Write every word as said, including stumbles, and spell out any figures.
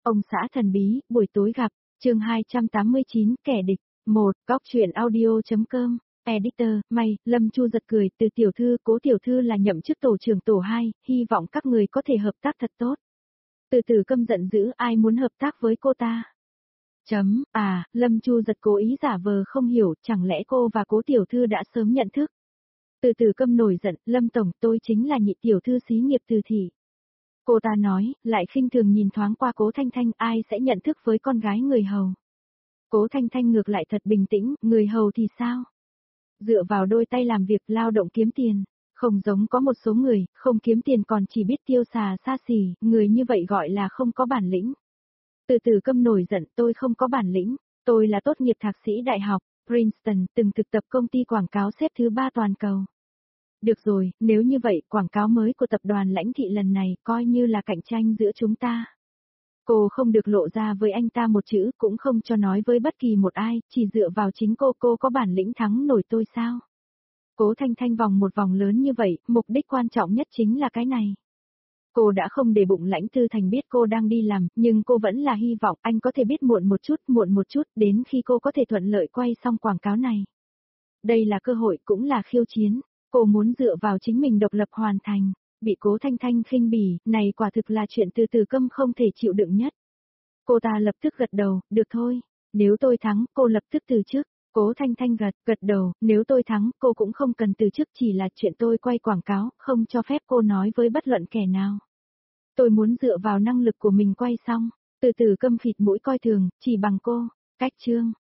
Ông xã thần bí, buổi tối gặp, chương hai trăm tám mươi chín, kẻ địch. một. Góc truyện audio.com. Editor, may, Lâm Chu giật cười, từ tiểu thư, Cố tiểu thư là nhậm chức tổ trưởng tổ hai, hy vọng các người có thể hợp tác thật tốt. Từ từ câm giận dữ, ai muốn hợp tác với cô ta? Chấm, à, Lâm Chu giật cố ý giả vờ không hiểu, chẳng lẽ cô và Cố tiểu thư đã sớm nhận thức? Từ từ câm nổi giận, Lâm tổng, tôi chính là nhị tiểu thư xí nghiệp Từ thị. Cô ta nói, lại khinh thường nhìn thoáng qua Cố Thanh Thanh, ai sẽ nhận thức với con gái người hầu. Cố Thanh Thanh ngược lại thật bình tĩnh, người hầu thì sao? Dựa vào đôi tay làm việc, lao động kiếm tiền, không giống có một số người, không kiếm tiền còn chỉ biết tiêu xà xa xỉ, người như vậy gọi là không có bản lĩnh. Từ từ câm nổi giận, tôi không có bản lĩnh, tôi là tốt nghiệp thạc sĩ đại học, Princeton, từng thực tập công ty quảng cáo xếp thứ ba toàn cầu. Được rồi, nếu như vậy, quảng cáo mới của tập đoàn Lãnh Thị lần này coi như là cạnh tranh giữa chúng ta. Cô không được lộ ra với anh ta một chữ, cũng không cho nói với bất kỳ một ai, chỉ dựa vào chính cô, cô có bản lĩnh thắng nổi tôi sao? Cố Thanh Thanh vòng một vòng lớn như vậy, mục đích quan trọng nhất chính là cái này. Cô đã không để bụng Lãnh Tư Thành biết cô đang đi làm, nhưng cô vẫn là hy vọng anh có thể biết muộn một chút, muộn một chút, đến khi cô có thể thuận lợi quay xong quảng cáo này. Đây là cơ hội cũng là khiêu chiến, cô muốn dựa vào chính mình độc lập hoàn thành. Bị Cố Thanh Thanh khinh bỉ, này quả thực là chuyện từ từ câm không thể chịu đựng nhất. Cô ta lập tức gật đầu, được thôi, nếu tôi thắng, cô lập tức từ chức. Cố Thanh Thanh gật, gật đầu, nếu tôi thắng, cô cũng không cần từ chức, chỉ là chuyện tôi quay quảng cáo, không cho phép cô nói với bất luận kẻ nào. Tôi muốn dựa vào năng lực của mình quay xong, từ từ câm phịt mũi coi thường, chỉ bằng cô, cách chương.